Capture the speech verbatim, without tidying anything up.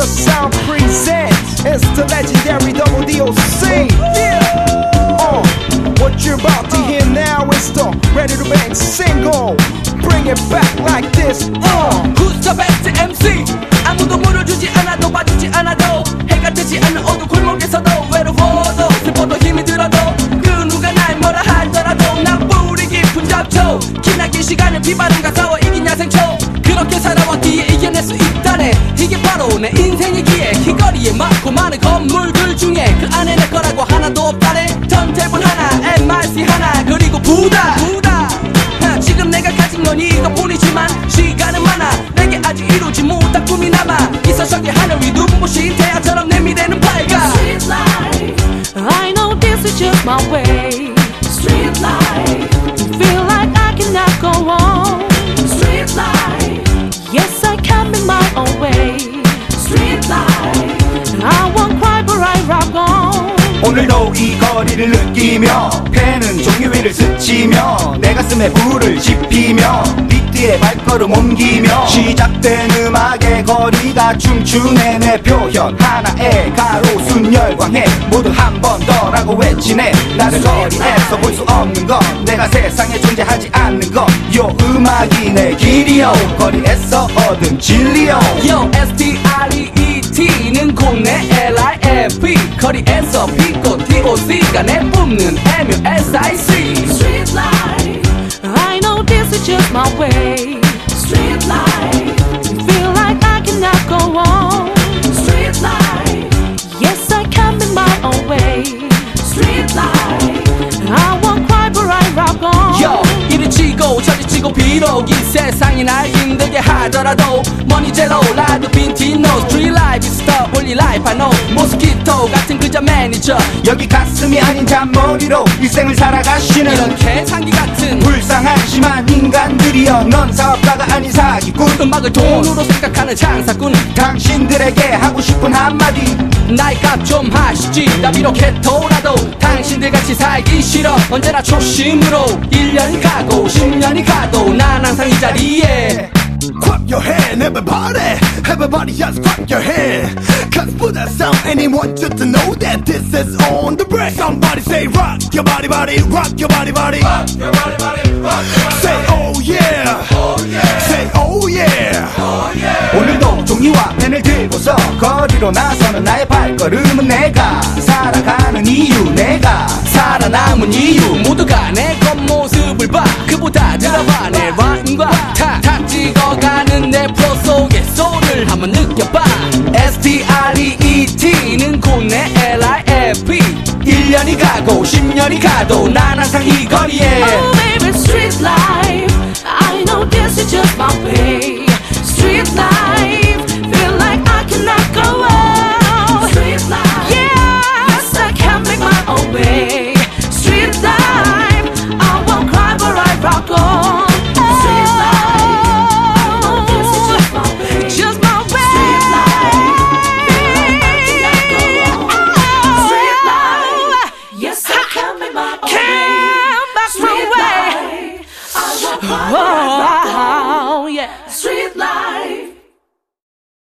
The Sound presents, it's the legendary Double D O C. Yeah. Uh, what you're about to hear now is the Ready to Bang single. Bring it back like this. Uh. Who's the best 엠씨? 아무도 물어주지 않아도 봐주지 않아도 해가 뜨지 않는 어두운 골목에서도 외로워도 슬퍼도 힘이 들어도 그 누가 날 뭐라 하더라도 난 뿌리 깊은 잡초 기나긴 시간을 비바람과 싸워 이긴 야생초 그렇게 살아왔기에 이겨낼 수 있다네 이게 바로 내 인생이기에 이 많고 많은 건물들 중에 그 안에 내 거라고 하나도 없다네 턴테이블 하나 엠알씨 하나 그리고 부다 부다 지금 내가 가진 건 이것뿐이지만 시간은 많아 내게 아직 이루지 못한 꿈이 남아 이 서성의 하늘 위 눈부신 태양처럼 내 미래는 밝아 Street life I know this is just my way Street life Feel like I cannot go on Street life Yes I can make my own way Street life I won't cry but I rock on 오늘도 이 거리를 느끼며 펜은 종이 위를 스치며 내 가슴에 불을 지피며 비트에 발걸음 옮기며 시작된 음악의 거리가 춤추네 내 표현 하나에 가로 순열광해 모두 한 번 더라고 외치네 나를 거리에서 볼 수 없는 건 내가 세상에 존재하지 않는 건 요 음악이 내 길이요 거리에서 얻은 진리요 Yo 에스티알이이티는 곧 내 엘아이에프이 거리에서 피고 디오씨가 내 뿜는 엠유에스아이씨 Street life I know this is just my way Street life Feel like I cannot go on Street life Yes I can make my own way Street life I won't cry but I rock on Yo 이리 치고 저리 치고 비록 이 세상이 날 힘들게 하더라도 머니 제로 라이브 빈티 노 Street life is the only life I know 모스키토 같은 그저 매니저 여기 가슴이 아닌 잔머리로 일생을 살아가시는 이렇게 장기 같은 불쌍한 심한 인간들이여 넌 사업가가 아닌 사기꾼 음악을 돈으로 생각하는 장사꾼 당신들에게 하고 싶은 한마디 나이 값 좀 하시지 나 비록 개토라도 당신들같이 살기 싫어 언제나 초심으로 일 년이 가고 십 년이 가도 난 항상 이 자리에 Clap your hand, everybody. Everybody just clap your hand. Cause for that sound, anyone just to know that this is on the break. Somebody say rock your body, body, rock your body, body. Rock your body, body, rock your body. Say oh yeah. Oh yeah. Say oh yeah. Oh yeah. 오늘도 종이와 펜을 들고서 거리로 나서는 나의 발걸음은 내가 살아가는 이유 내가 살아남은 이유 모두가 내 겉모습을 봐 그보다 들어봐 내 라임과 탁탁 찍어가는 내 프로 속의 소리를 한번 느껴봐 에스티알이이티는 곧 내 엘아이에프이 일 년이 가고 십 년이 가도 난 항상 이 거리에 Oh baby street life I know this is just my way Street life Feel like I cannot go on Street life Yeah Yes I can make my own way